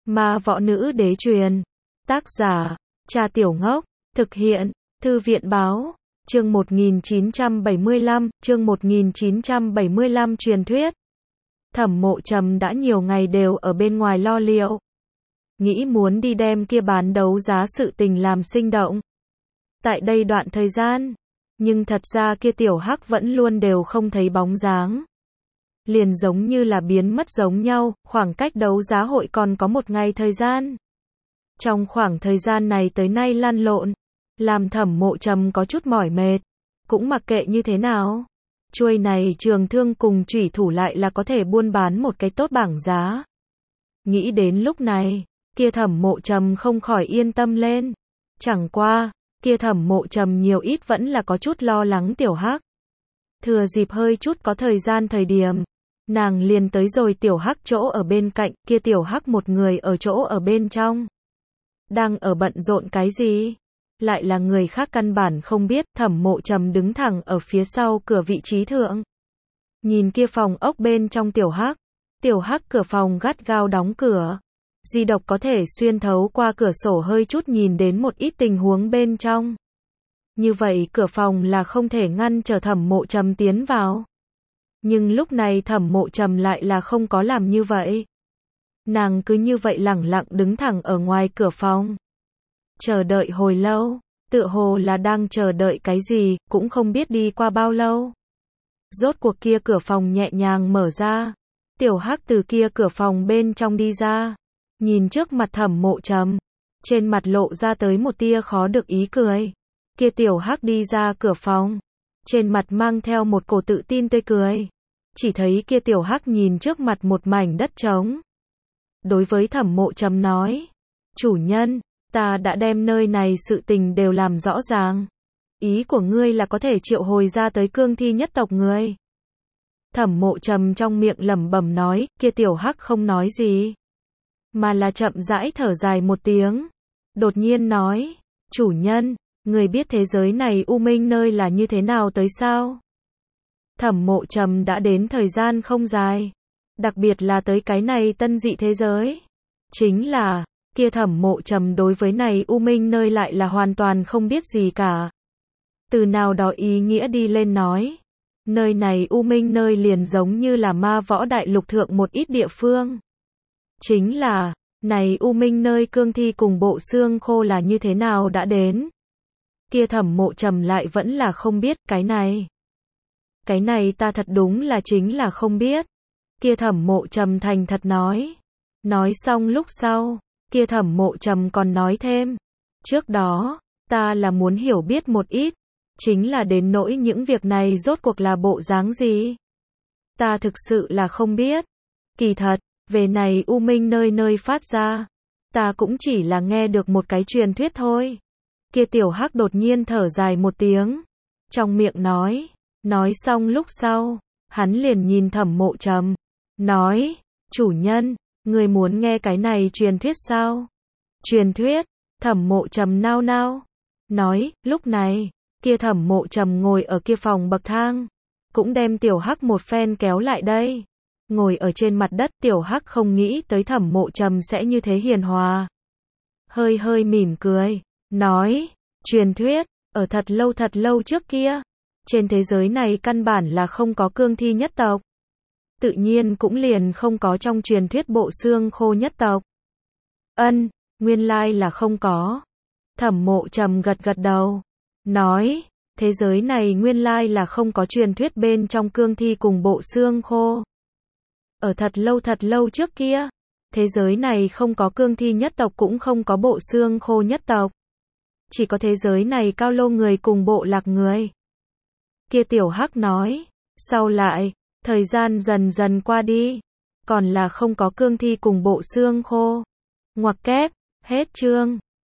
Ma võ nữ đế truyền. Tác giả, Cha Tiểu Ngốc. Thực hiện, Thư viện báo. Chương 1975, chương 1975 truyền thuyết. Thẩm Mộ Trầm đã nhiều ngày đều ở bên ngoài lo liệu. Nghĩ muốn đi đem kia bán đấu giá sự tình làm sinh động. Tại đây đoạn thời gian, nhưng thật ra kia tiểu hắc vẫn luôn đều không thấy bóng dáng. Liền giống như là biến mất giống nhau, khoảng cách đấu giá hội còn có một ngày thời gian. Trong khoảng thời gian này tới nay lăn lộn, làm Thẩm Mộ Trầm có chút mỏi mệt, cũng mặc kệ như thế nào. Chuôi này trường thương cùng chủy thủ lại là có thể buôn bán một cái tốt bảng giá. Nghĩ đến lúc này, kia Thẩm Mộ Trầm không khỏi yên tâm lên. Chẳng qua, kia Thẩm Mộ Trầm nhiều ít vẫn là có chút lo lắng tiểu hắc. Thừa dịp hơi chút có thời gian thời điểm, nàng liền tới rồi tiểu hắc chỗ ở bên cạnh, kia tiểu hắc một người ở chỗ ở bên trong. Đang ở bận rộn cái gì? Lại là người khác căn bản không biết. Thẩm Mộ Trầm đứng thẳng ở phía sau cửa vị trí thượng. Nhìn kia phòng ốc bên trong tiểu hắc cửa phòng gắt gao đóng cửa. Duy độc có thể xuyên thấu qua cửa sổ hơi chút nhìn đến một ít tình huống bên trong. Như vậy cửa phòng là không thể ngăn trở Thẩm Mộ Trầm tiến vào. Nhưng lúc này Thẩm Mộ Trầm lại là không có làm như vậy. Nàng cứ như vậy lẳng lặng đứng thẳng ở ngoài cửa phòng. Chờ đợi hồi lâu, tựa hồ là đang chờ đợi cái gì, cũng không biết đi qua bao lâu. Rốt cuộc kia cửa phòng nhẹ nhàng mở ra. Tiểu hắc từ kia cửa phòng bên trong đi ra. Nhìn trước mặt Thẩm Mộ Trầm. Trên mặt lộ ra tới một tia khó được ý cười. Kia tiểu hắc đi ra cửa phòng. Trên mặt mang theo một cổ tự tin tươi cười. Chỉ thấy kia tiểu hắc nhìn trước mặt một mảnh đất trống. Đối với Thẩm Mộ Trầm nói. Chủ nhân, ta đã đem nơi này sự tình đều làm rõ ràng. Ý của ngươi là có thể triệu hồi ra tới cương thi nhất tộc người. Thẩm Mộ Trầm trong miệng lẩm bẩm nói, kia tiểu hắc không nói gì. Mà là chậm rãi thở dài một tiếng. Đột nhiên nói, chủ nhân, người biết thế giới này u minh nơi là như thế nào tới sao? Thẩm Mộ Trầm đã đến thời gian không dài. Đặc biệt là tới cái này tân dị thế giới. Chính là, kia Thẩm Mộ Trầm đối với này u minh nơi lại là hoàn toàn không biết gì cả. Từ nào đó ý nghĩa đi lên nói. Nơi này u minh nơi liền giống như là ma võ đại lục thượng một ít địa phương. Chính là, này u minh nơi cương thi cùng bộ xương khô là như thế nào đã đến. Kia Thẩm Mộ Trầm lại vẫn là không biết cái này. Cái này ta thật đúng là chính là không biết. Kia Thẩm Mộ Trầm thành thật nói. Nói xong lúc sau, kia Thẩm Mộ Trầm còn nói thêm. Trước đó, ta là muốn hiểu biết một ít. Chính là đến nỗi những việc này rốt cuộc là bộ dáng gì. Ta thực sự là không biết. Kỳ thật, về này u minh nơi nơi phát ra. Ta cũng chỉ là nghe được một cái truyền thuyết thôi. Kia tiểu hắc đột nhiên thở dài một tiếng. Trong miệng nói. Nói xong lúc sau, hắn liền nhìn Thẩm Mộ Trầm. Nói, chủ nhân, người muốn nghe cái này truyền thuyết sao? Truyền thuyết, Thẩm Mộ Trầm nao nao. Nói, lúc này, kia Thẩm Mộ Trầm ngồi ở kia phòng bậc thang. Cũng đem tiểu hắc một phen kéo lại đây. Ngồi ở trên mặt đất tiểu hắc không nghĩ tới Thẩm Mộ Trầm sẽ như thế hiền hòa. Hơi hơi mỉm cười. Nói, truyền thuyết, ở thật lâu trước kia. Trên thế giới này căn bản là không có cương thi nhất tộc. Tự nhiên cũng liền không có trong truyền thuyết bộ xương khô nhất tộc. Nguyên lai là không có. Thẩm Mộ Trầm gật gật đầu. Nói, thế giới này nguyên lai là không có truyền thuyết bên trong cương thi cùng bộ xương khô. Ở thật lâu trước kia, thế giới này không có cương thi nhất tộc cũng không có bộ xương khô nhất tộc. Chỉ có thế giới này cao lô người cùng bộ lạc người. Kia tiểu hắc nói, sau lại, thời gian dần dần qua đi, còn là không có cương thi cùng bộ xương khô. Ngoặc kép, hết chương.